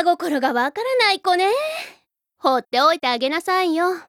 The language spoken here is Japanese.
心がわからない子ね。放っておいてあげなさいよ。